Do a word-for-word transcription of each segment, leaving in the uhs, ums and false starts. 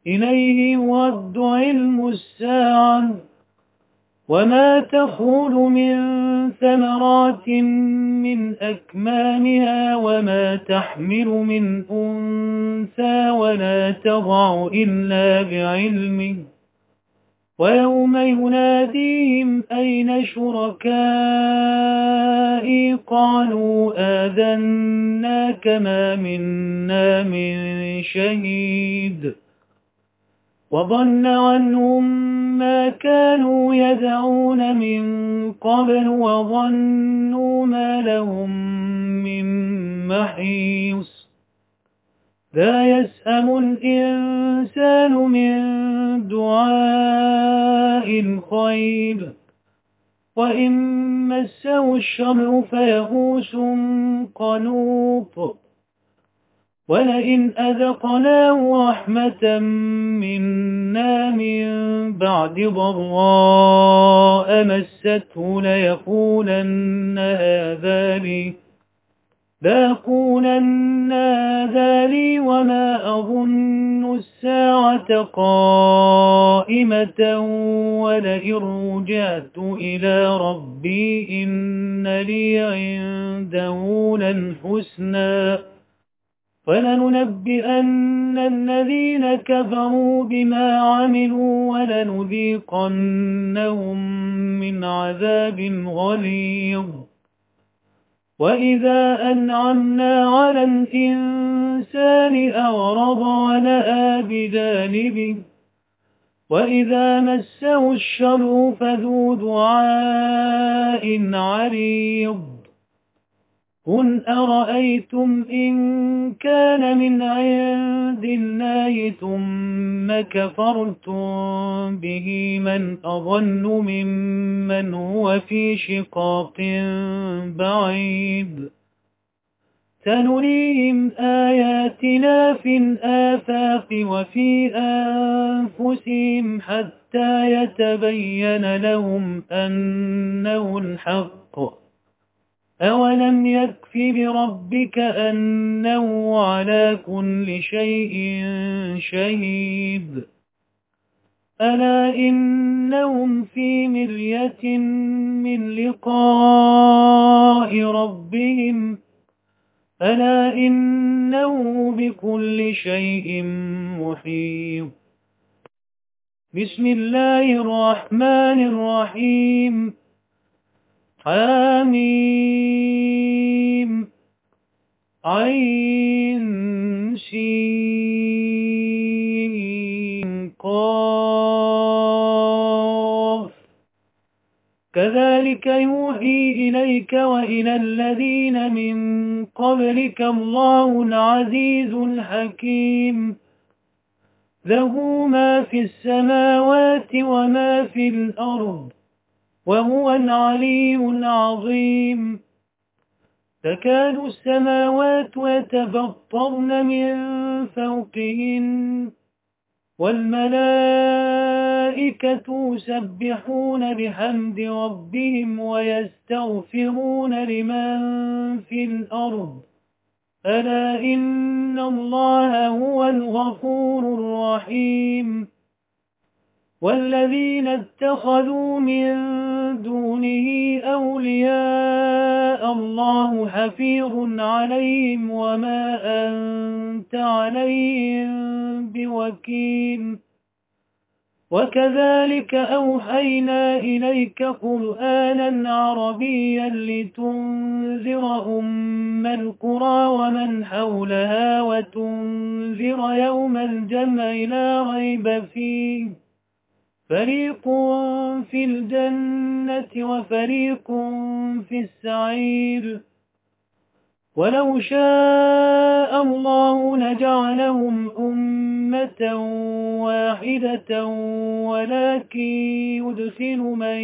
إليه يرد علم الساعة وما تخرج من ثمرات من أكمامها وما تحمل من أنثى ولا تضع إلا بعلمه ويوم يناديهم أين شركائي قالوا آذناك ما منا من شهيد وضل عنهم ما كانوا يدعون من قبل وظنوا ما لهم من محيص لا يسأم الإنسان من دعاء الخير وإن مسه الشر فيئوس قنوط ولئن أذقناه رحمة منا من بعد ضراء مسته ليقولن هذا لي ليقولن هذا لي وما أظن الساعة قائمة ولئن رجعت إلى ربي إن لي عنده للحسنى فلننبئن الذين كفروا بما عملوا ولنذيقنهم من عذاب غليظ وإذا أنعمنا على الإنسان أعرض ونأى بجانبه وإذا مسه الشر فذو دعاء عريض قل أرأيتم إن كان من عند الله ثم كفرتم به من أضل ممن هو في شقاق بعيد سنريهم آياتنا في الآفاق وفي أنفسهم حتى يتبين لهم أنه الحق أولم يكف بربك أنه على كل شيء شهيد ألا إنهم في مرية من لقاء ربهم ألا إنه بكل شيء محيط بسم الله الرحمن الرحيم حميم عين سين قاف كذلك يوحي إليك وإلى الذين من قبلك الله العزيز الحكيم له ما في السماوات وما في الأرض وهو العلي العظيم تكاد السماوات يتفطرن من فوقهن والملائكة يسبحون بحمد ربهم ويستغفرون لمن في الأرض ألا إن الله هو الغفور الرحيم والذين اتخذوا من دونه أولياء الله حفيظ عليهم وما أنت عليهم بوكيل وكذلك أوحينا إليك قرآنا عربيا لتنذر أم القرى ومن حولها وتنذر يوم الجمع لا ريب فيه فريق في الجنة وفريق في السعير ولو شاء الله لجعلهم أمة واحدة ولكن يدخل من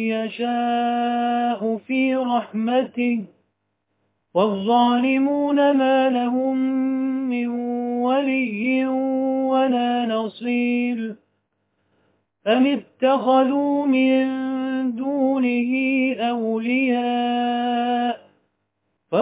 يشاء في رحمته والظالمون ما لهم من ولي ولا نصير أم اتخذوا من دونه أولياء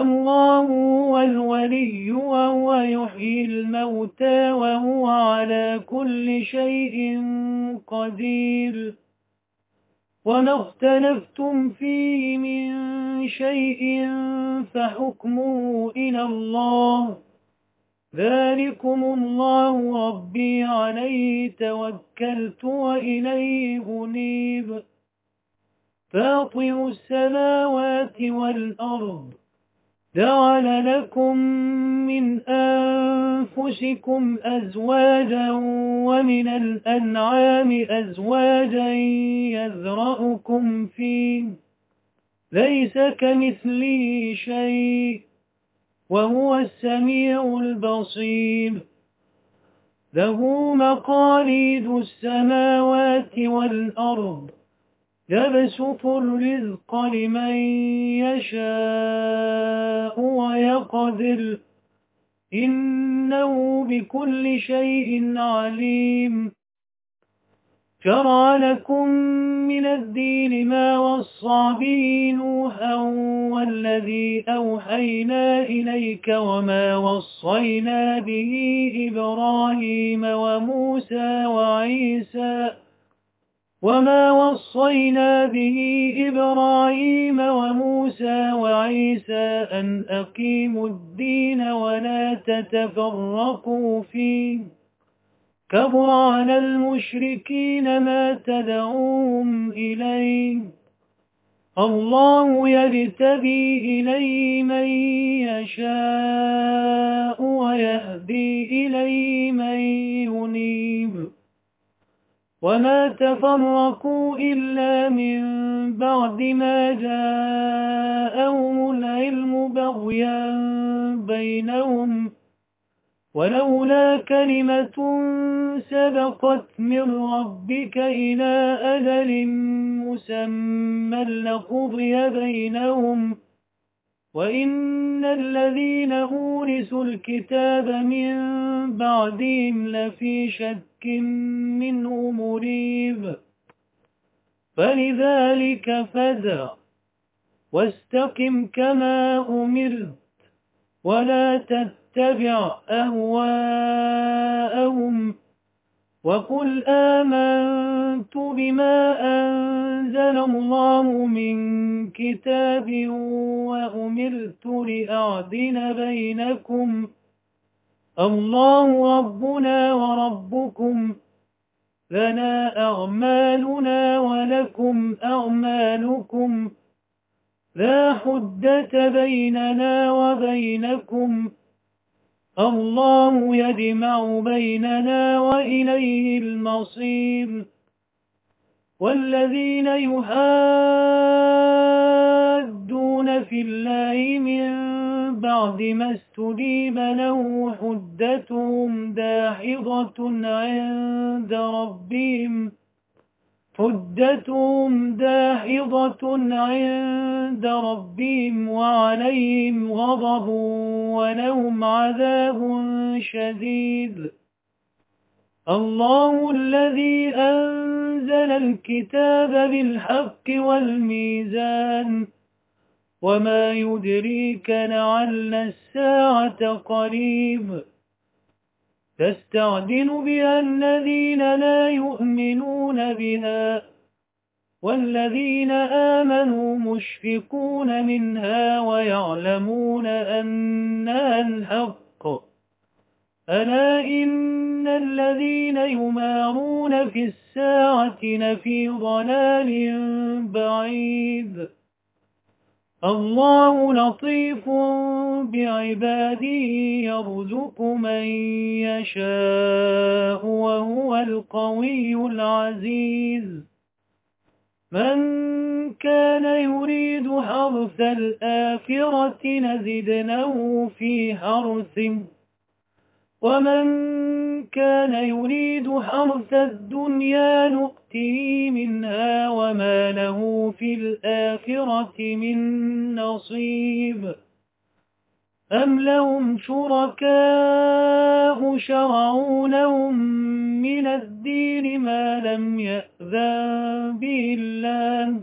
فالله هو الولي وهو يحيي الموتى وهو على على كل شيء قدير. وما اختلفتم فيه من شيء فحكمه إلى الله، ذلكم الله ربي عليه توكلت وإليه أنيب. فاطر السماوات والأرض، جعل لكم من أنفسكم أزواجا ومن الأنعام أزواجا يذرأكم فيه، ليس كمثله شيء وهو السميع البصير. له مقاليد السماوات والأرض، يبسط الرزق لمن يشاء ويقدر، إنه بكل شيء عليم. شرع لكم من الدين ما وصى به نوحا والذي أوحينا إليك وما وصينا به إبراهيم وموسى وعيسى وما وصينا به إبراهيم وموسى وعيسى أن أقيموا الدين ولا تتفرقوا فيه، كبر على المشركين ما تدعوهم إليه. الله يجتبي إليه من يشاء ويهدي إليه من ينيب. وما تفرقوا إلا من بعد ما جاءهم العلم بغيا بينهم، ولولا كلمة سبقت من ربك إلى أجل مسمى لقضي بينهم، وإن الذين أورثوا الكتاب من بعدهم لفي شك منه مريب. فلذلك فادع واستقم كما أمرت، ولا تتبع أهواءهم، وقل آمنت بما أنزل الله من كتاب وأمرت لأعدل بينكم، الله ربنا وربكم، لنا أعمالنا ولكم أعمالكم، لا حجة بيننا وبينكم، الله يجمع بيننا وإليه المصير. والذين يحادون في الله من بعد ما استجيب له حجتهم داحضة عند ربهم حجتهم داحضة عند ربهم وعليهم غضب ولهم عذاب شديد. الله الذي أنزل الكتاب بالحق والميزان، وما يدريك لعل الساعة قريب. تستعجل بها الذين لا يؤمنون بها، والذين آمنوا مشفقون منها ويعلمون أنها الحق. ألا إن الذين يمارون في الساعة لفي ضلال بعيد. الله لطيف بعباده يرزق من يشاء وهو القوي العزيز. من كان يريد حرث الآخرة نزد له في حرثه، ومن كان يريد حرث الدنيا نؤته منها وما له في الآخرة من نصيب. أم لهم شركاء شرعوا لهم من الدين ما لم يأذن به الله،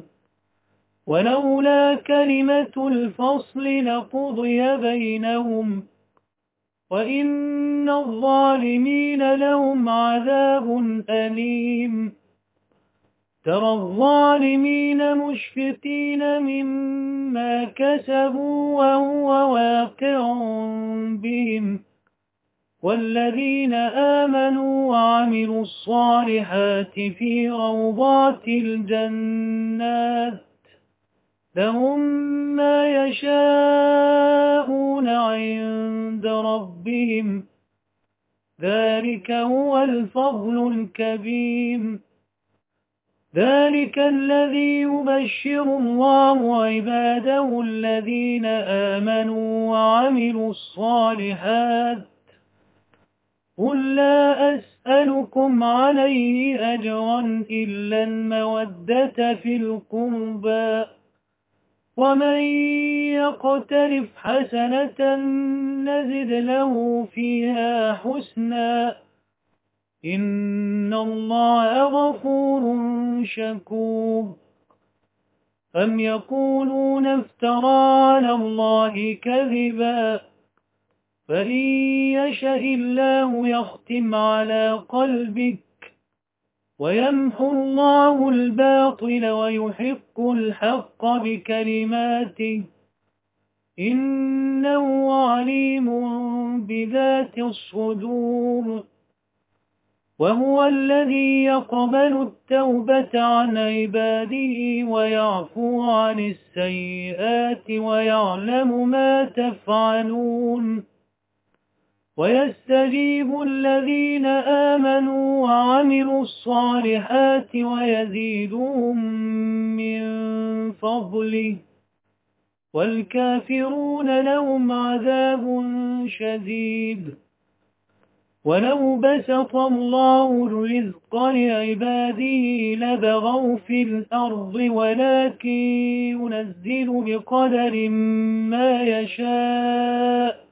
ولولا كلمة الفصل لقضي بينهم، وإن الظالمين لهم عذاب أليم ترى الظالمين مشفقين مما كسبوا وهو واقع بهم والذين آمنوا وعملوا الصالحات في روضات الجنات لهم ما يشاءون عند ربهم ذلك هو الفضل الكبير ذلك الذي يبشر الله عباده الذين آمنوا وعملوا الصالحات قل لا أسألكم عليه أجرا إلا المودة في القربى ومن يقترف حسنة نزد له فيها حسنا إن الله غفور شكور أم يقولون افترى على الله كذبا فإن يشأ الله يختم على قلبك ويمحو الله الباطل ويحق الحق بكلماته إنه عليم بذات الصدور وهو الذي يقبل التوبة عن عباده ويعفو عن السيئات ويعلم ما تفعلون ويستجيب الذين آمنوا وعملوا الصالحات ويزيدهم من فضله والكافرون لهم عذاب شديد ولو بسط الله الرزق لعباده لبغوا في الأرض ولكن ينزل بقدر ما يشاء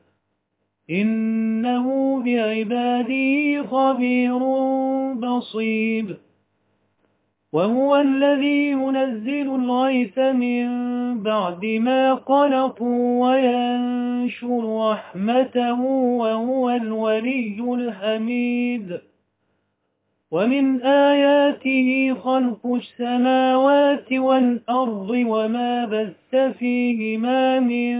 إنه بعباده خبير بصير وهو الذي ينزل الغيث من بعد ما قنطوا وينشر رحمته وهو الولي الحميد ومن آياته خلق السماوات والأرض وما بث فيهما من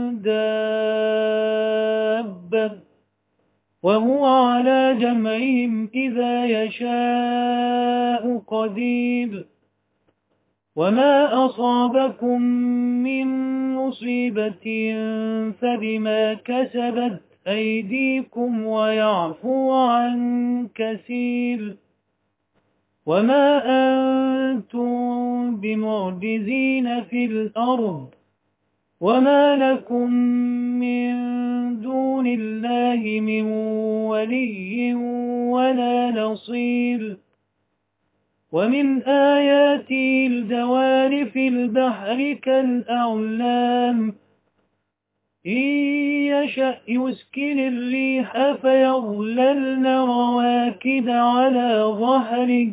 دابة وهو على جمعهم إذا يشاء قدير وما أصابكم من مصيبة فبما كسبت أيديكم ويعفو عن كثير وما أنتم بمعجزين في الأرض وما لكم من دون الله من ولي ولا نصير ومن آياته الجوار في البحر كالأعلام إن يشأ يسكن الريح فيظللن رواكد على ظهره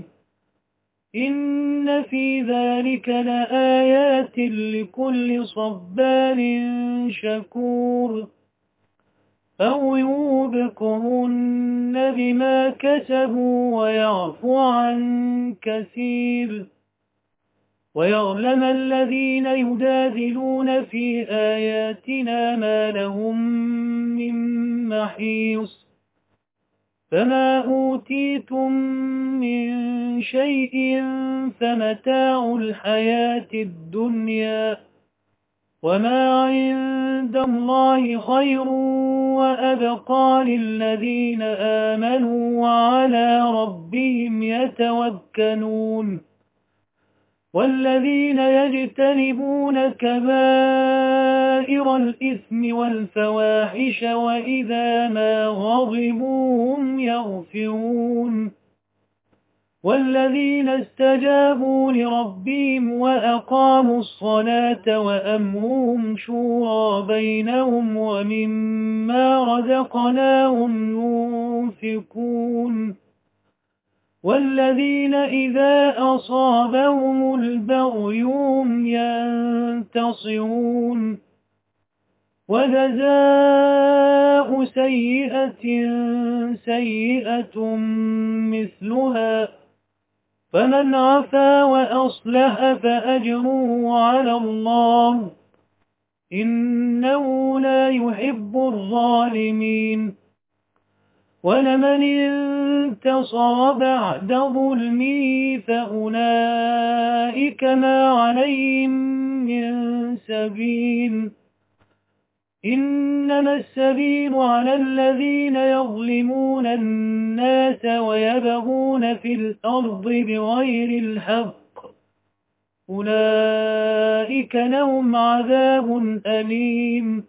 إن في ذلك لآيات لكل صبار شكور أو يوبقهن بما كسبوا ويعفو عن كثير ويعلم الذين يجادلون في آياتنا ما لهم من محيص فما أوتيتم من شيء فمتاع الحياة الدنيا وما عند الله خير وأبقى للذين آمنوا وعلى ربهم يتوكلون والذين يجتنبون كبائر الإثم والفواحش وإذا ما غضبوا هم يغفرون والذين استجابوا لربهم وأقاموا الصلاة وأمرهم شورى بينهم ومما رزقناهم ينفقون والذين إذا أصابهم البغي هم ينتصرون وجزاء سيئة سيئة مثلها، فمن عفا وأصلح فأجره على الله، إنه لا يحب الظالمين. ولمن انتصر بعد ظلمه فأولئك ما عليهم من سبيل، إنما السبيل على الذين يظلمون الناس ويبغون في الأرض بغير الحق، أولئك لهم عذاب أليم.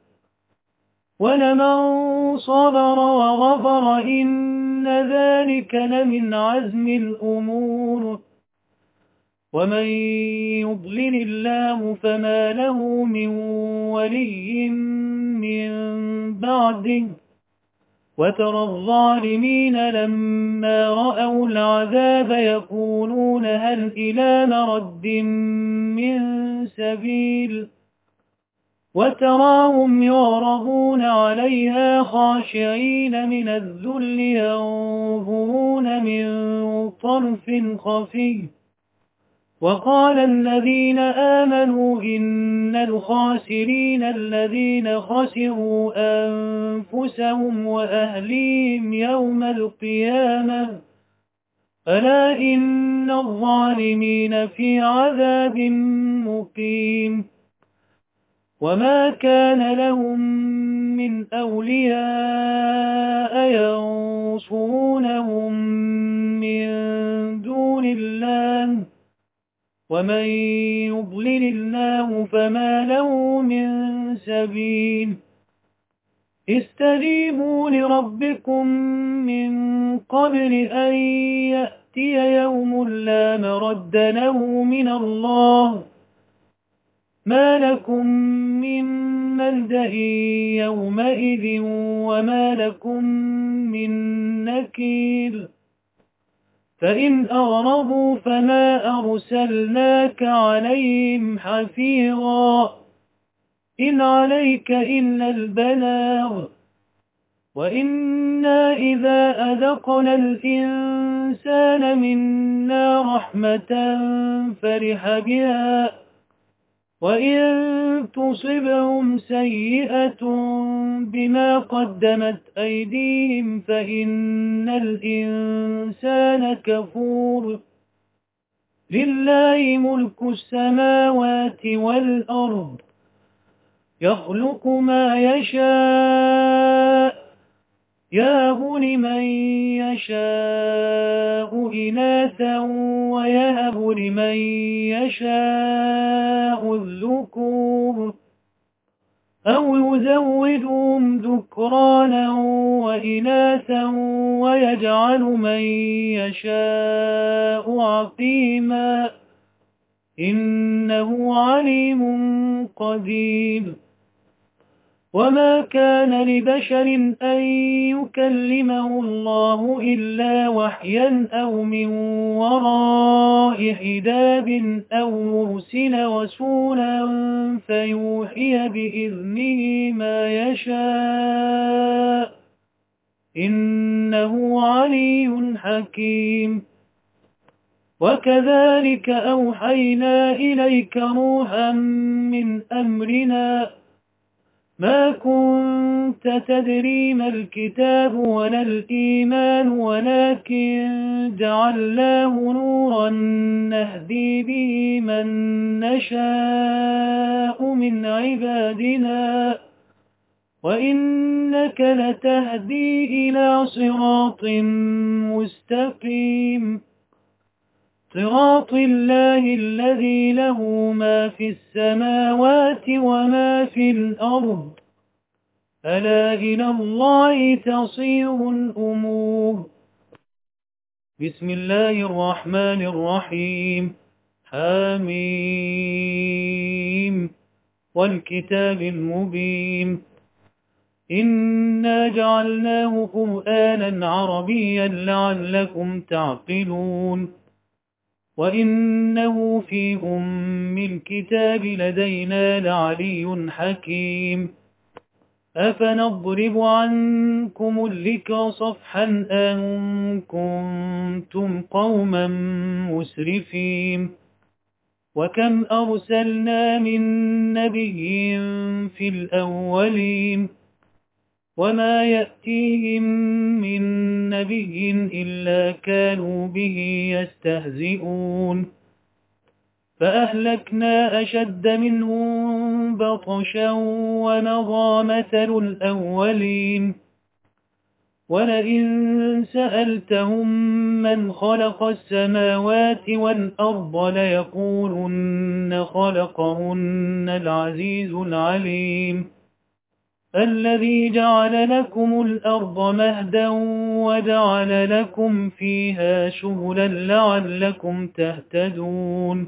ولمن صبر وغفر إن ذلك لمن عزم الأمور. ومن يضلل الله فما له من ولي من بعده، وترى الظالمين لما رأوا العذاب يقولون هل إلى مرد من سبيل، وتراهم يعرضون عليها خاشعين من الذل ينظرون من طرف خفي. وقال الذين آمنوا إن الخاسرين الذين خسروا أنفسهم وأهليهم يوم القيامة، ألا إن الظالمين في عذاب مقيم. وما كان لهم من أولياء ينصرونهم من دون الله، ومن يضلل الله فما له من سبيل. استجيبوا لربكم من قبل أن يأتي يوم لا مرد له من الله، ما لكم من ملجأ يومئذ وما لكم من نكير. فإن أغرضوا فما أرسلناك عليهم حفيظا، إن عليك إلا البلاغ. وإنا إذا أذقنا الإنسان منا رحمة فرح بها، وإن تصبهم سيئة بما قدمت أيديهم فإن الإنسان كفور. لله ملك السماوات والأرض، يخلق ما يشاء، يهب لمن يشاء إناثا ويهب لمن يشاء الذكور، أو يزودهم ذكرانا وإناثا ويجعل من يشاء عقيما، إنه عليم قدير. وما كان لبشر أن يكلمه الله إلا وحيا أو من وراء حجاب أو يرسل رسولا فيوحي بإذنه ما يشاء، إنه علي حكيم. وكذلك أوحينا إليك روحا من أمرنا، ما كنت تدري ما الكتاب ولا الإيمان ولكن جعلناه نورا نهدي به من نشاء من عبادنا، وإنك لتهدي إلى صراط مستقيم، صراط الله الذي له ما في السماوات وما في الأرض، ألا إلى الله تصير الأمور. بسم الله الرحمن الرحيم. حميم والكتاب المبين، إنا جعلناه قرآنا عربيا لعلكم تعقلون، وإنه في أم الكتاب لدينا لعلي حكيم. أفنضرب عنكم الذكر صفحا أن كنتم قوما مسرفين وكم أرسلنا من نبي في الأولين وما يأتيهم من نبي إلا كانوا به يستهزئون فأهلكنا أشد منهم بطشا ومضى مثل الأولين ولئن سألتهم من خلق السماوات والأرض ليقولن خلقهن العزيز العليم الذي جعل لكم الأرض مهدا وجعل لكم فيها شبلا لعلكم تهتدون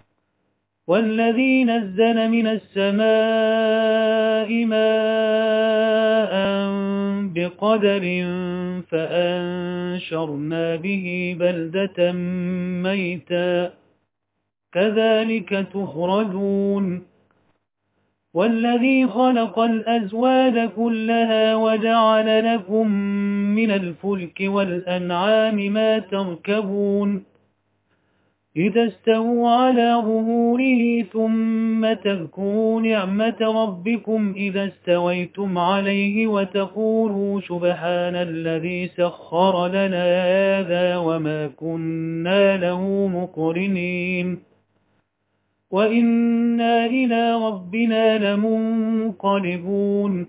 والذي نزل من السماء ماء بقدر فأنشرنا به بلدة ميتا كذلك تخرجون والذي خلق الأزواج كلها وجعل لكم من الفلك والأنعام ما تركبون إذا استووا على ظهوره ثم تذكروا نعمة ربكم إذا استويتم عليه وتقولوا سبحان الذي سخر لنا هذا وما كنا له مقرنين وإنا إلى ربنا لمنقلبون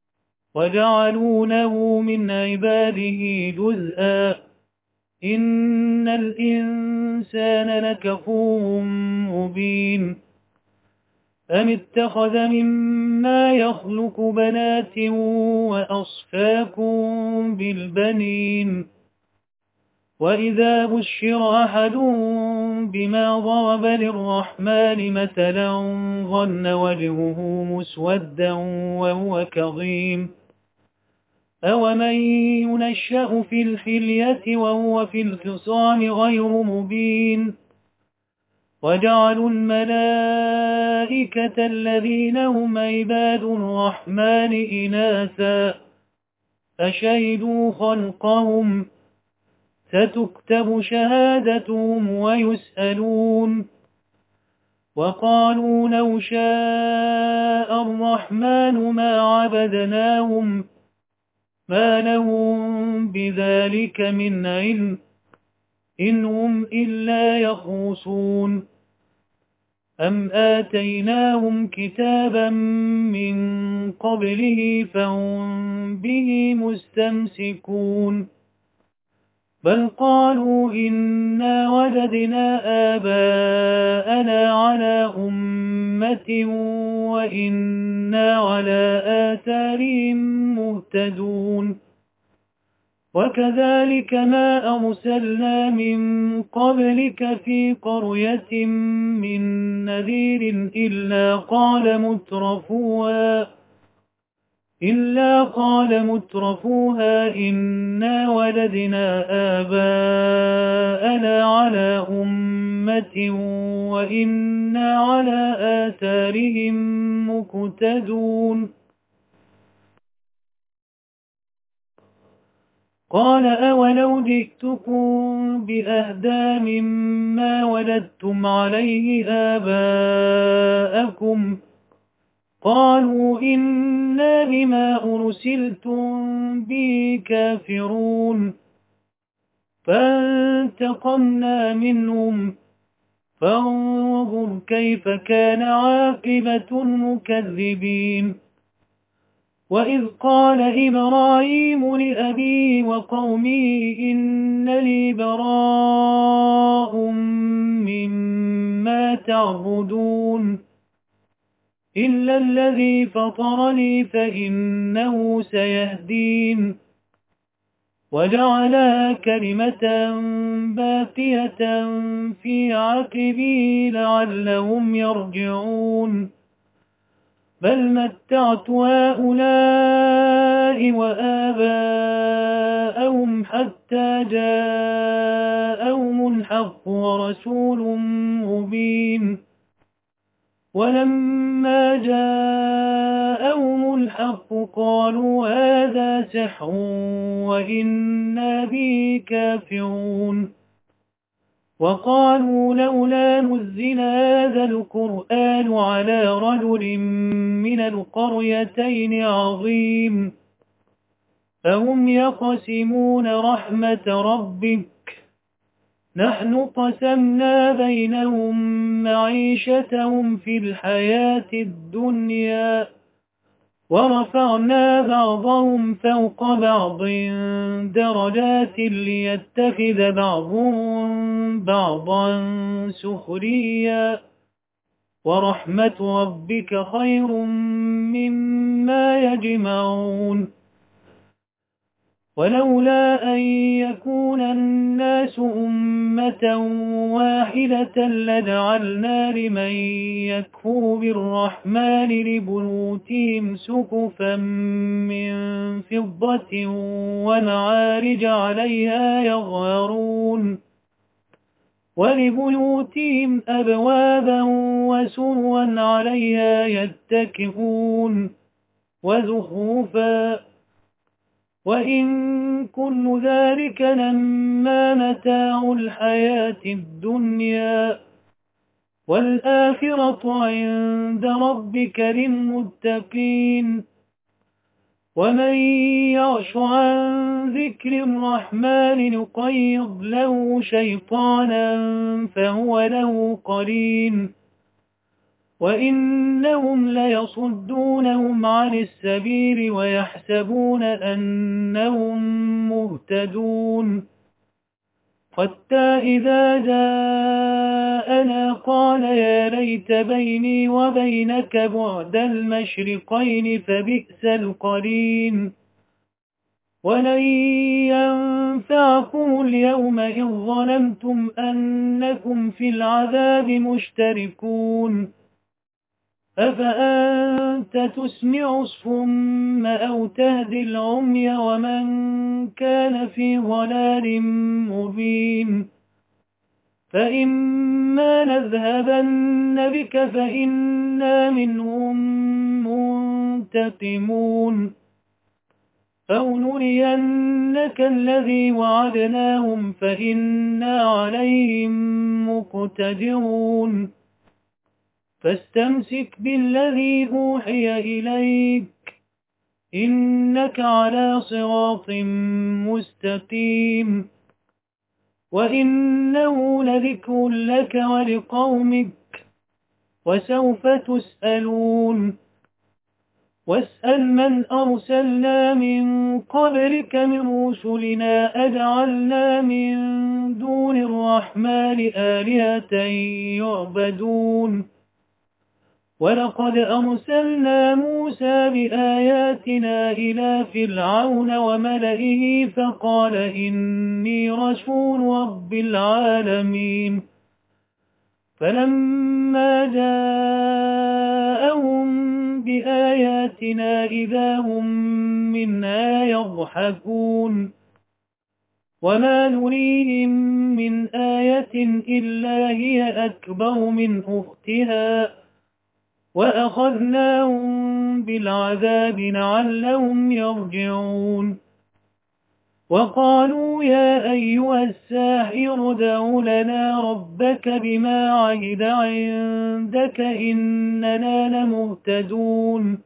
وجعلونه من عباده جزءا إن الإنسان لكفور مبين أم اتخذ مما يخلق بنات وأصفاكم بالبنين وإذا بشر أحدهم بما ضرب للرحمن مثلا ظن وجهه مسودا وهو كظيم أومن ينشأ في الحلية وهو في الخصام غير مبين وجعلوا الملائكة الذين هم عباد الرحمن إناثا أشهدوا خلقهم ستكتب شهادتهم ويسألون وقالوا لو شاء الرحمن ما عبدناهم ما لهم بذلك من علم إن هم إلا يخرصون أم آتيناهم كتابا من قبله فهم به مستمسكون بل قالوا إنا وجدنا آباءنا على أمة وإنا على آثارهم مهتدون وكذلك ما أرسلنا من قبلك في قرية من نذير إلا قال مترفوها إلا قال مترفوها إنا وجدنا آباءنا على أمة وإنا على آثارهم مقتدون قال أولو جئتكم بأهدى مما وجدتم عليه آباءكم قالوا إنا بما أرسلتم به كافرون فانتقمنا منهم فانظر كيف كان عاقبة المكذبين وإذ قال إبراهيم لأبيه وقومه إنني براء مما تعبدون إلا الذي فطرني فإنه سيهدين وجعلها كلمة باقية في عقبه لعلهم يرجعون بل متعت هؤلاء وآباءهم حتى جاءهم الحق ورسول مبين ولما جاءهم الحق قالوا هذا سحر وإنا به كافرون وقالوا لولا نزل هذا القرآن على رجل من القريتين عظيم فهم يقسمون رحمة ربك نحن قسمنا بينهم معيشتهم في الحياة الدنيا ورفعنا بعضهم فوق بعض درجات ليتخذ بعضهم بعضا سخريا ورحمة ربك خير مما يجمعون ولولا أن يكون الناس أمة واحدة لجعلنا لمن يكفر بالرحمن لبيوتهم سقفا من فضة ومعارج عليها يظهرون ولبيوتهم أبوابا وسروا عليها يتكئون وزخرفا وإن كل ذلك لما متاع الحياة الدنيا والآخرة عند ربك للمتقين ومن يعش عن ذكر الرحمن نقيض له شيطانا فهو له قرين وإنهم ليصدونهم عن السبيل ويحسبون أنهم مهتدون حتى إذا جاءنا قال يا ليت بيني وبينك بعد المشرقين فبئس القرين ولن ينفعكم اليوم إذ ظلمتم أنكم في العذاب مشتركون أفأنت تسمع الصم أو تهدي العمي ومن كان في ضلال مبين فإما نذهبن بك فإنا منهم منتقمون أو نرينك الذي وعدناهم فإنا عليهم مقتدرون فاستمسك بالذي أوحي إليك إنك على صراط مستقيم وإنه لذكر لك ولقومك وسوف تسألون واسأل من أرسلنا من قبلك من رسلنا أجعلنا من دون الرحمن آلهة يعبدون ولقد أرسلنا موسى بآياتنا إلى فرعون وملئه فقال إني رسول رب العالمين فلما جاءهم بآياتنا إذا هم منها يضحكون وما نريهم من آية إلا هي أكبر من أختها وأخذناهم بالعذاب لعلهم يرجعون وقالوا يا أيها الساحر ادع لنا ربك بما عهد عندك إننا لمهتدون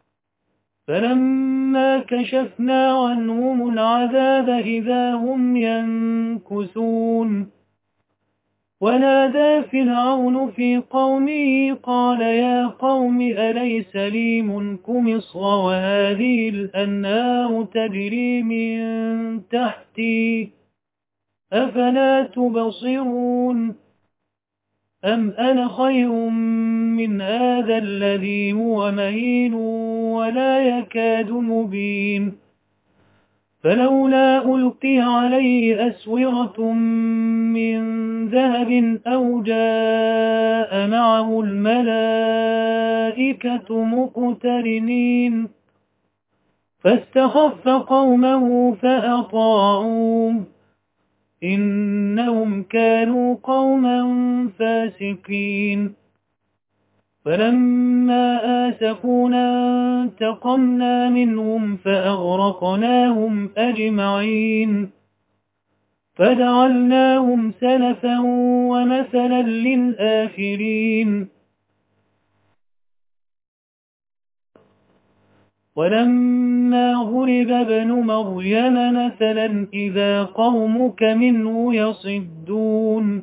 فلما كشفنا عنهم العذاب إذا هم ينكثون ونادى فرعون في قومه قال يا قوم أليس لي ملك مصر وهذه الأنهار تجري من تحتي أفلا تبصرون أم أنا خير من هذا الذي هو مهين ولا يكاد مبين فلولا ألقي عليه أسورة من ذهب أو جاء معه الملائكة مقترنين فاستخف قومه فأطاعوه إنهم كانوا قوما فاسقين فلما آسفونا انتقمنا منهم فأغرقناهم أجمعين فجعلناهم سلفا ومثلا للآخرين ولما ضرب ابن مريم مثلا إذا قومك منه يصدون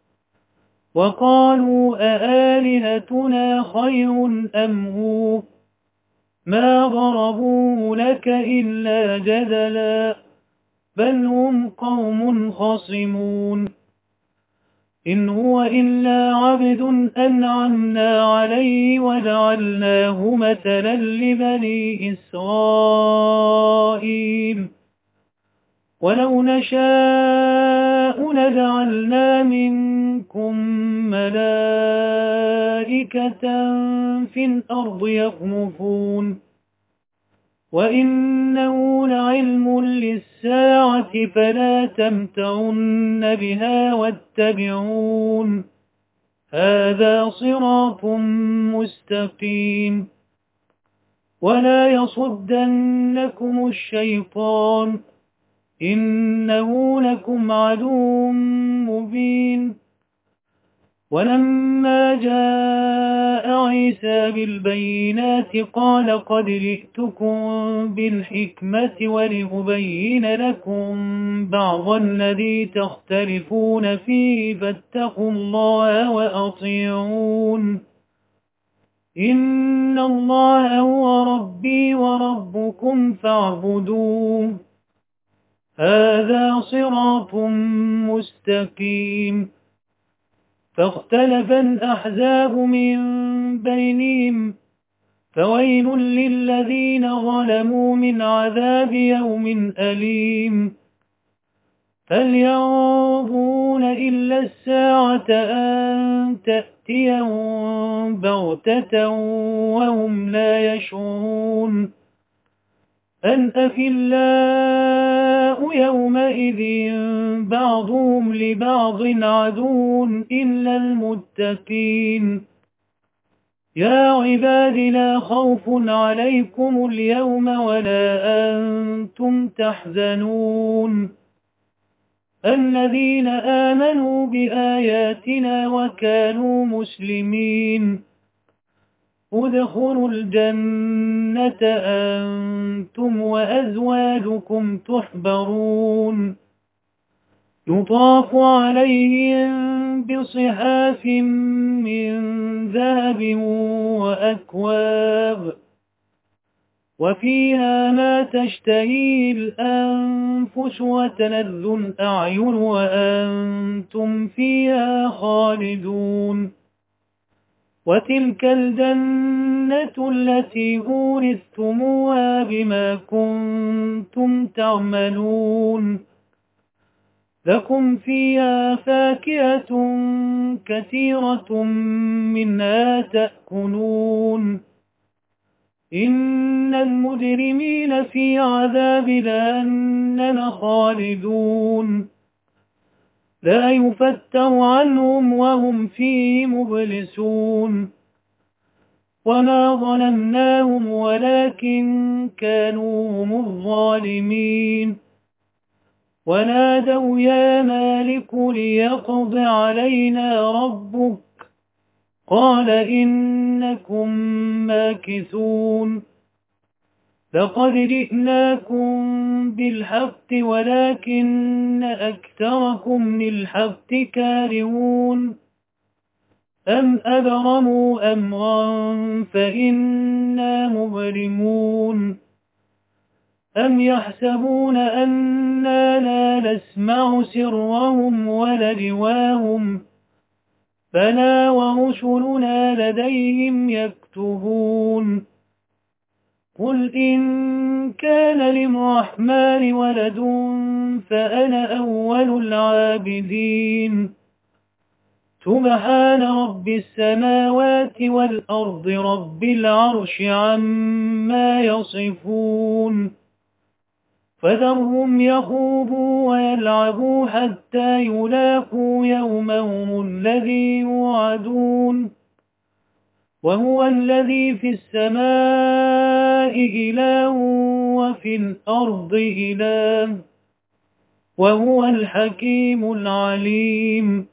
وقالوا أآلهتنا خير أم هو ما ضربوه لك إلا جدلا بل هم قوم خصمون إن هو إلا عبد أنعمنا عليه وجعلناه مثلا لبني إسرائيل ولو نشاء لجعلنا منكم ملائكة في الأرض يخلفون وإنه لعلم للساعة فلا تمتعن بها واتبعون هذا صراط مستقيم ولا يصدنكم الشيطان إنه لكم عدو مبين ولما جاء عيسى بالبينات قال قد جئتكم بالحكمة ولأبين لكم بعض الذي تختلفون فيه فاتقوا الله وأطيعون إن الله هو ربي وربكم فاعبدوه هذا صراط مستقيم فاختلف الأحزاب من بينهم فويل للذين ظلموا من عذاب يوم أليم فلينظرون إلا الساعة أن تأتيهم بغتة وهم لا يشعرون أن أفلاء يومئذ بعضهم لبعض عدو إلا المتقين يا عباد لا خوف عليكم اليوم ولا أنتم تحزنون الذين آمنوا بآياتنا وكانوا مسلمين ادخلوا الجنة أنتم وأزواجكم تحبرون يطاف عليهم بصحاف من ذهب وأكواب وفيها ما تشتهي الأنفس وتلذ الأعين وأنتم فيها خالدون وتلك الجنة التي أورثتموها بما كنتم تعملون لكم فيها فاكهة كثيرة منها تأكلون إن المجرمين في عذاب جهنم خالدون لا يفتر عنهم وهم فيه مبلسون وما ظلمناهم ولكن كانوا هم الظالمين ونادوا يا مالك ليقض علينا ربك قال إنكم ماكثون لقد جئناكم بالحق ولكن أكثركم للحق كارهون أم أبرموا أمرا فإنا مبرمون أم يحسبون أنا لا نسمع سرهم ولجواهم فلا ورسلنا لديهم يكتبون قل إن كان للرحمن ولد فأنا أول العابدين سبحان رب السماوات والأرض رب العرش عما يصفون فذرهم يخوضوا ويلعبوا حتى يلاقوا يومهم الذي يوعدون وهو الذي في السماء إله وفي الأرض إله وهو الحكيم العليم.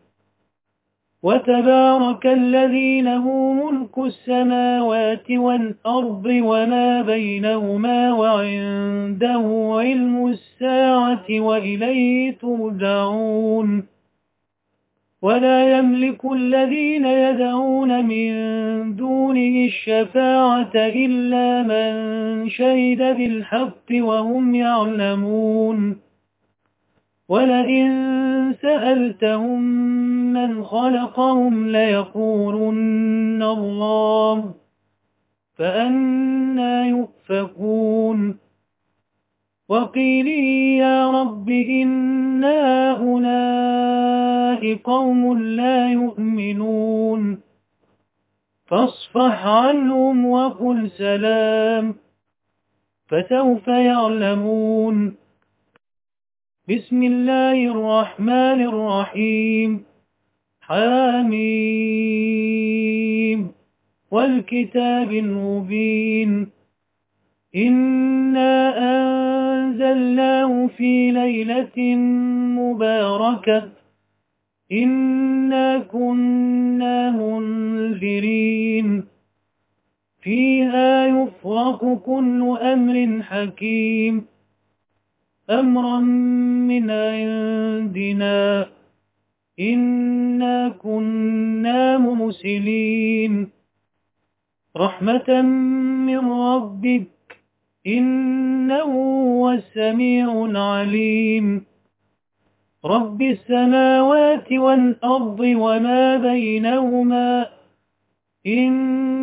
وتبارك الذي له ملك السماوات والأرض وما بينهما وعنده علم الساعة وإليه ترجعون. ولا يملك الذين يدعون من دونه الشفاعة إلا من شهد بالحق وهم يعلمون. ولئن سألتهم من خلقهم ليقولن الله فأنى يؤفكون. وقيل يا رب إن هؤلاء قوم لا يؤمنون فاصفح عنهم وقل سلام فسوف يعلمون. بسم الله الرحمن الرحيم. حميم والكتاب المبين. إنا أنزلناه في ليلة مباركة إنا كنا منذرين فيها يفرق كل أمر حكيم أمرا من عندنا إنا كنا مرسلين رحمة من ربك إنه هو السميع العليم. رب السماوات والأرض وما بينهما إن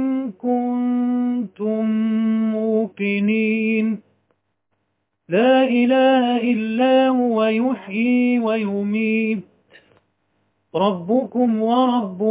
كنتم موقنين. لا إله إلا هو يحيي ويميت ربكم ورب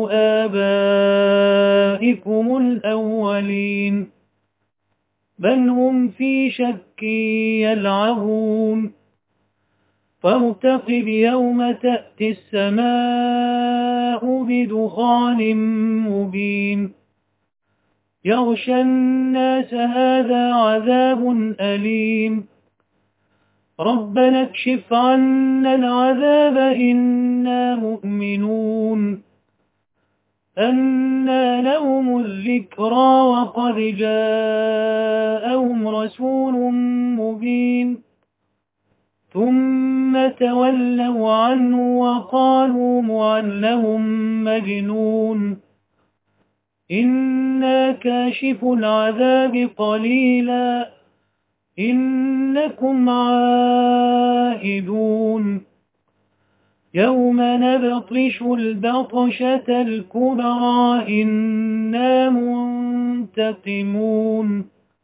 آبائكم الأولين بل هم في شك يلعبون. فارتقب يوم تأتي السماء بدخان مبين يغشى الناس هذا عذاب أليم ربنا اكشف عنا العذاب إنا مؤمنون. أنى لهم الذكرى وقد جاءهم رسول مبين ثم تولوا عنه وقالوا معلم مجنون. إنا كاشف العذاب قليلا إنكم عائدون. يوم نبطش البطشة الكبرى إنا منتقمون.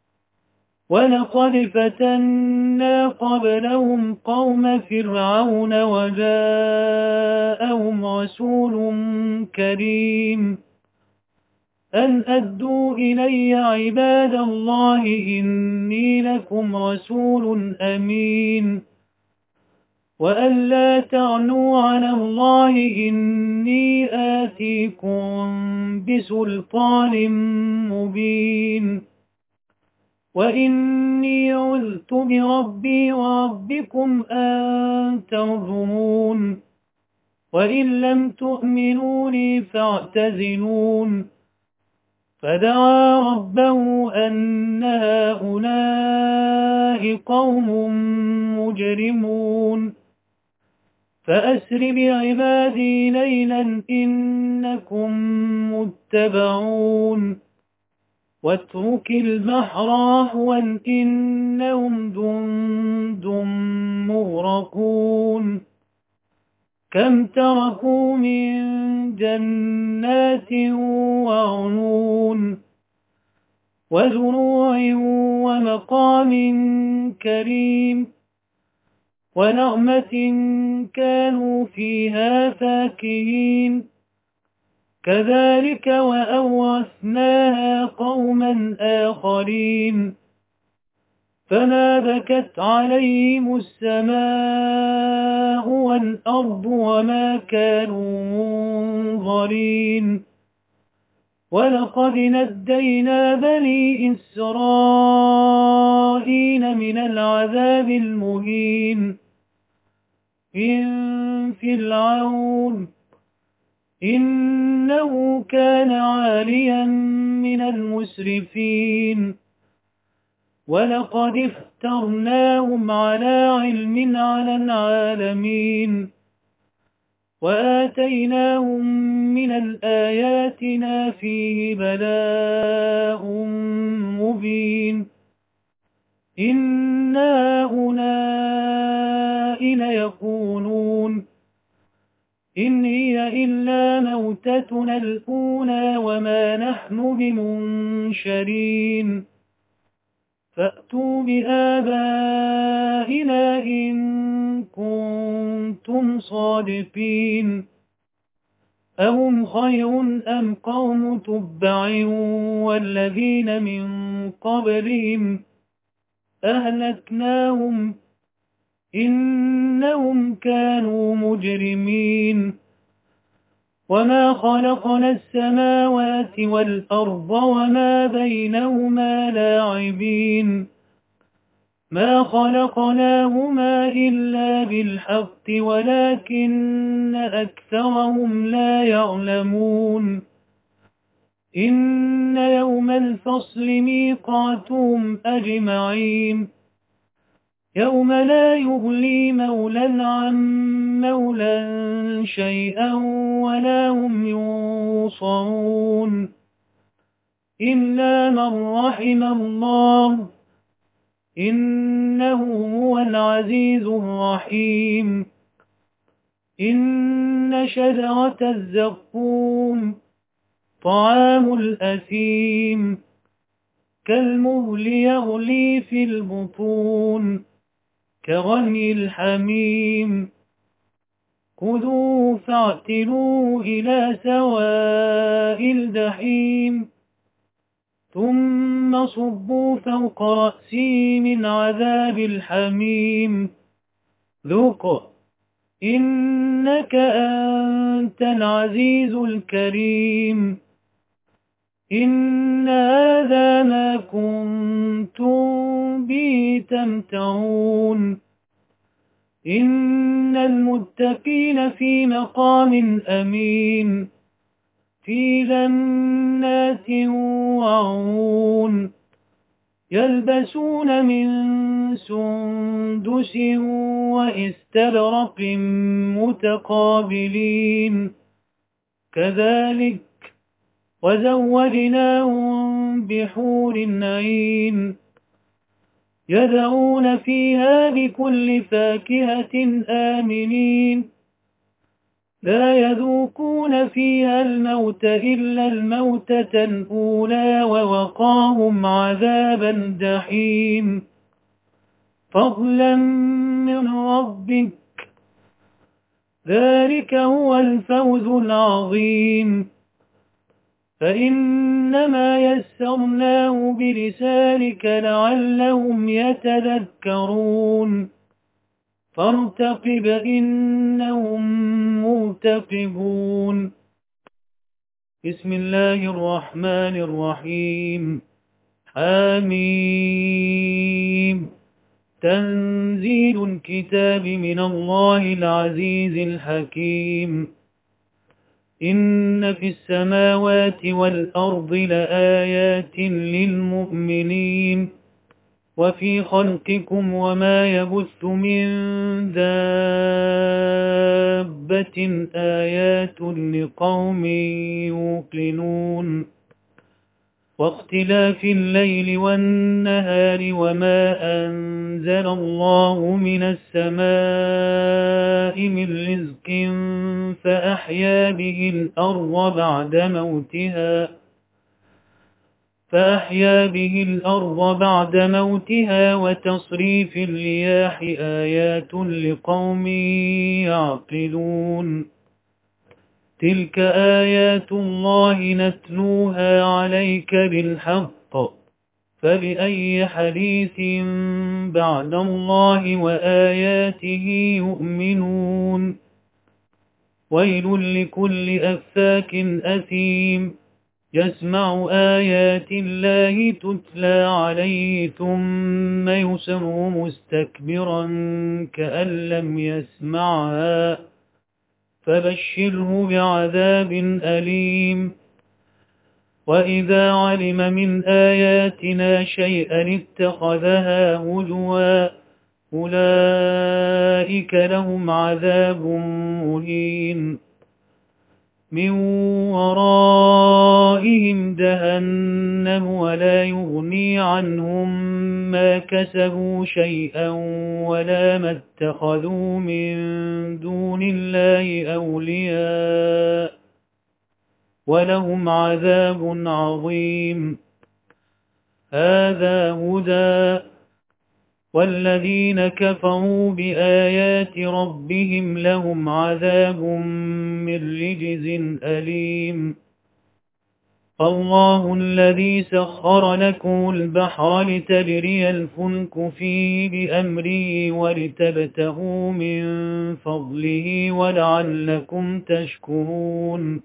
ولقد فتنا قبلهم قوم فرعون وجاءهم رسول كريم أن أدوا إلي عباد الله إني لكم رسول أمين وأن لا تعلوا على الله إني آتيكم بسلطان مبين. وإني عذت بربي وربكم أن ترجمون وإن لم تؤمنوني فاعتزلون. فدعا ربه أن هؤلاء قوم مجرمون فأسر بعبادي ليلا إنكم متبعون. واترك البحر رهوا إنهم جند مغرقون. كم تركوا من جنات وعيون وزروع ومقام كريم ونعمة كانوا فيها فاكهين كذلك وأورثناها قوما آخرين. فما بكت عليهم السماء والأرض وما كانوا منظرين. ولقد نجينا بني إسرائيل من العذاب المهين من فرعون إنه كان عاليا من المسرفين ولقد افترناهم على علم على العالمين وآتيناهم من الآيات ما فيه بلاء مبين إن هؤلاء ليقولون إن هي إلا موتتنا الأولى وما نحن بمنشرين فأتوا بآبائنا إن كنتم صادقين أهم خير أم قوم تبع والذين من قبلهم أهلكناهم إنهم كانوا مجرمين وما خلقنا السماوات والأرض وما بينهما لاعبين ما خلقناهما إلا بالحق ولكن أكثرهم لا يعلمون إن يوم الفصل ميقاتهم أجمعين يوم لا يغلي مولى عن مولى شيئا ولا هم ينصرون إلا من رحم الله إنه هو العزيز الرحيم إن شجرة الزقوم طعام الأثيم كالمهل يغلي في البطون كغلي الحميم خذوه فاعتلوه إلى سواء الجحيم ثم صبوا فوق رأسه من عذاب الحميم ذوق إنك أنت العزيز الكريم إن هذا ما كنتم به تمترون إن المتقين في مقام أمين في جنات وعيون يلبسون من سندس واستبرق متقابلين كذلك وزوجناهم بحور عين يدعون فيها بكل فاكهة آمنين لا يذوقون فيها الموت إلا الموتة الأولى ووقاهم عذاب الجحيم فضلا من ربك ذلك هو الفوز العظيم فإنما يسرناه بلسانك لعلهم يتذكرون فارتقب إنهم مرتقبون بسم الله الرحمن الرحيم حميم تنزيل الكتاب من الله العزيز الحكيم إن في السماوات والأرض لآيات للمؤمنين وفي خلقكم وما يبث من دابة آيات لقوم يوقنون واختلاف الليل والنهار وما أنزل الله من السماء من رزق فأحيا به الأرض بعد موتها فأحيا به الأرض بعد موتها وتصريف الرياح آيات لقوم يعقلون تلك آيات الله نتلوها عليك بالحق فبأي حديث بعد الله وآياته يؤمنون ويل لكل أفاك أثيم يسمع آيات الله تتلى عليه ثم يصر مستكبرا كأن لم يسمعها فبشره بعذاب أليم. وإذا علم من آياتنا شيئا اتخذها هزوا أولئك لهم عذاب مهين من ورائهم جهنم ولا يغني عنهم ما كسبوا شيئا ولا ما اتخذوا من دون الله أولياء ولهم عذاب عظيم. هذا هدى والذين كفروا بآيات ربهم لهم عذاب من رجز أليم. الله الذي سخر لكم البحر لتجري الفلك فيه بأمره ولتبتغوا من فضله ولعلكم تشكرون.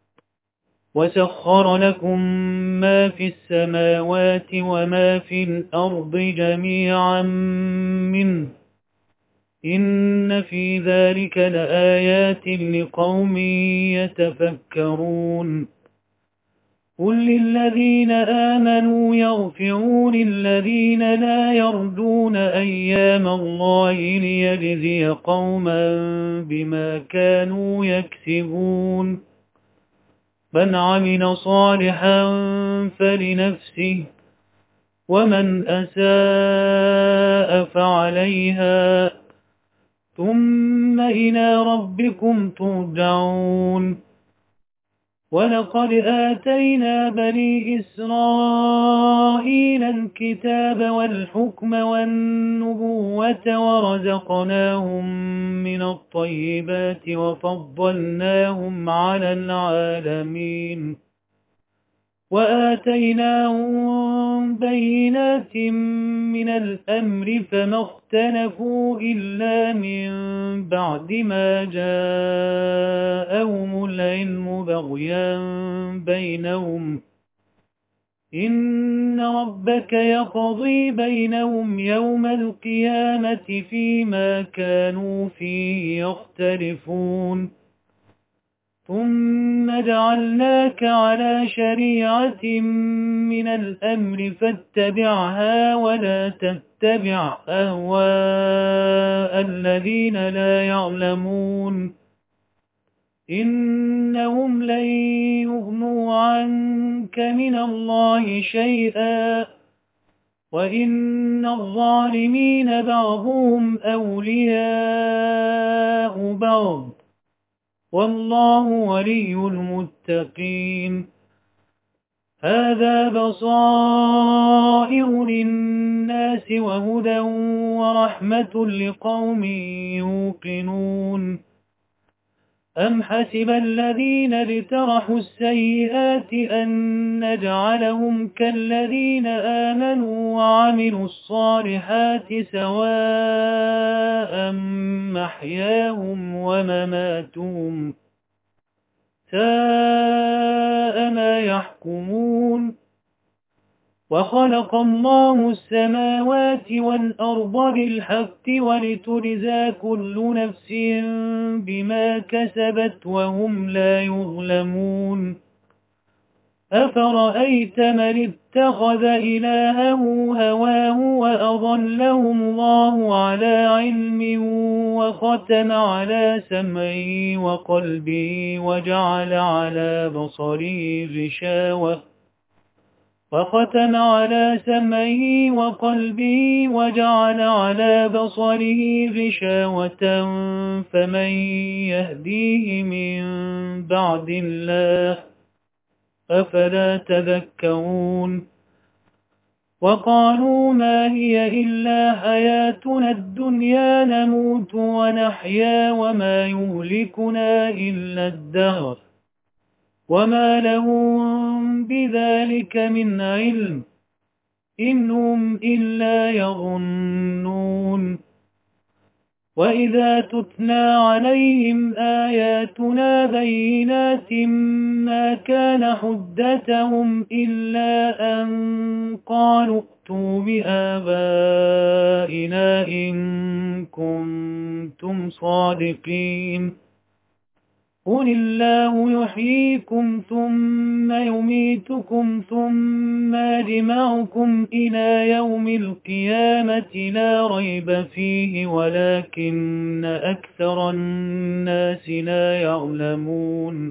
وسخر لكم ما في السماوات وما في الأرض جميعا منه إن في ذلك لآيات لقوم يتفكرون. قل للذين آمنوا يغفروا للذين لا يرجون أيام الله ليجزي قوما بما كانوا يكسبون. من عمل صالحا فلنفسه ومن أساء فعليها ثم إلى ربكم ترجعون. ولقد آتينا بني إسرائيل الكتاب والحكم والنبوة ورزقناهم من الطيبات وفضلناهم على العالمين وآتيناهم بينات من الأمر فما اختلفوا إلا من بعد ما جاءهم العلم بغيا بينهم إن ربك يقضي بينهم يوم القيامة فيما كانوا فيه يختلفون. ثم جعلناك على شريعة من الأمر فاتبعها ولا تتبع أهواء الذين لا يعلمون إنهم لن يغنوا عنك من الله شيئا وإن الظالمين بعضهم أولياء بعض والله ولي المتقين. هذا بصائر للناس وهدى ورحمة لقوم يوقنون. أم حسب الذين اجترحوا السيئات أن نجعلهم كالذين آمنوا وعملوا الصالحات سواء محياهم ومماتهم ساء ما يحكمون. وخلق الله السماوات والأرض بالحق ولتجزى كل نفس بما كسبت وهم لا يظلمون. أفرأيت من اتخذ إلهه هواه وأضله الله على علم وختم على سمعه وقلبه وجعل على بصره غشاوة وختم على سمعه وقلبه وجعل على بصره غشاوة فمن يهديه من بعد الله أفلا تذكرون. وقالوا ما هي إلا حياتنا الدنيا نموت ونحيا وما يهلكنا إلا الدهر وما لهم بذلك من علم إن هم إلا يظنون. وإذا تتلى عليهم آياتنا بينات ما كان حجتهم إلا أن قالوا ائتوا بآبائنا إن كنتم صادقين قل الله يحييكم ثم يميتكم ثم يجمعكم إلى يوم القيامة لا ريب فيه ولكن أكثر الناس لا يعلمون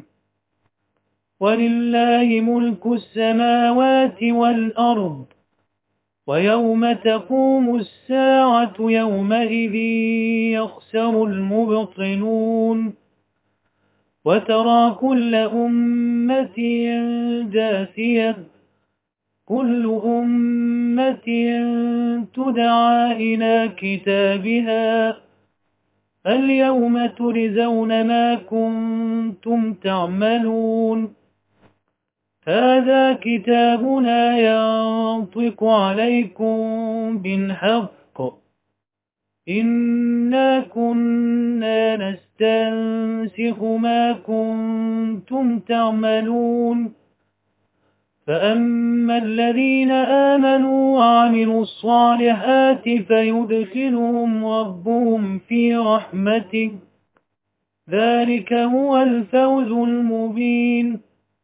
ولله ملك السماوات والأرض ويوم تقوم الساعة يومئذ يخسر المبطلون وترى كل أمة جاثية كل أمة تدعى إلى كتابها اليوم تجزون ما كنتم تعملون هذا كتابنا ينطق عليكم بالحق إنا كنا نستنسخ ما كنتم تعملون فأما الذين آمنوا وعملوا الصالحات فيدخلهم ربهم في رحمته ذلك هو الفوز المبين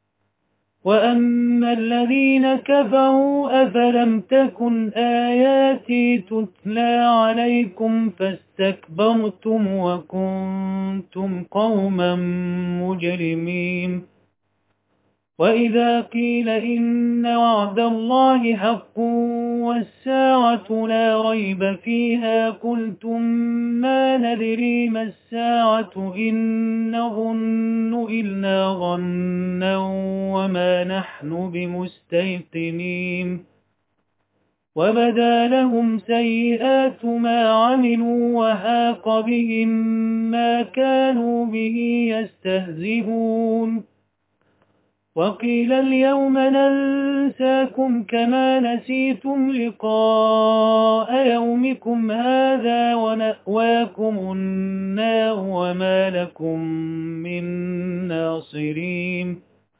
وأما الذين كفروا أفلم تكن آياتي تتلى عليكم فاستكبرتم وكنتم قوما مجرمين وإذا قيل إن وعد الله حق والساعة لا ريب فيها قلتم ما ندري ما الساعة إن نظن إلا ظنا وما نحن بمستيقنين وبدا لهم سيئات ما عملوا وحاق بهم ما كانوا به يستهزئون وقيل اليوم ننساكم كما نسيتم لقاء يومكم هذا ونأواكم النار وما لكم من ناصرين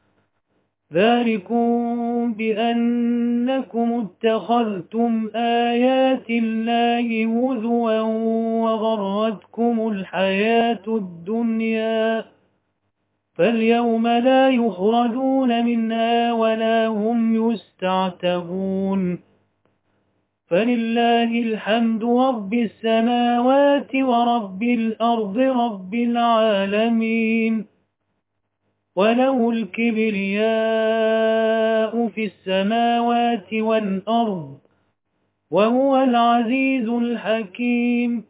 ذلكم بأنكم اتخذتم آيات الله هزوا وغرتكم الحياة الدنيا فاليوم لا يخرجون منها ولا هم يستعتبون فلله الحمد رب السماوات ورب الأرض رب العالمين وله الكبرياء في السماوات والأرض وهو العزيز الحكيم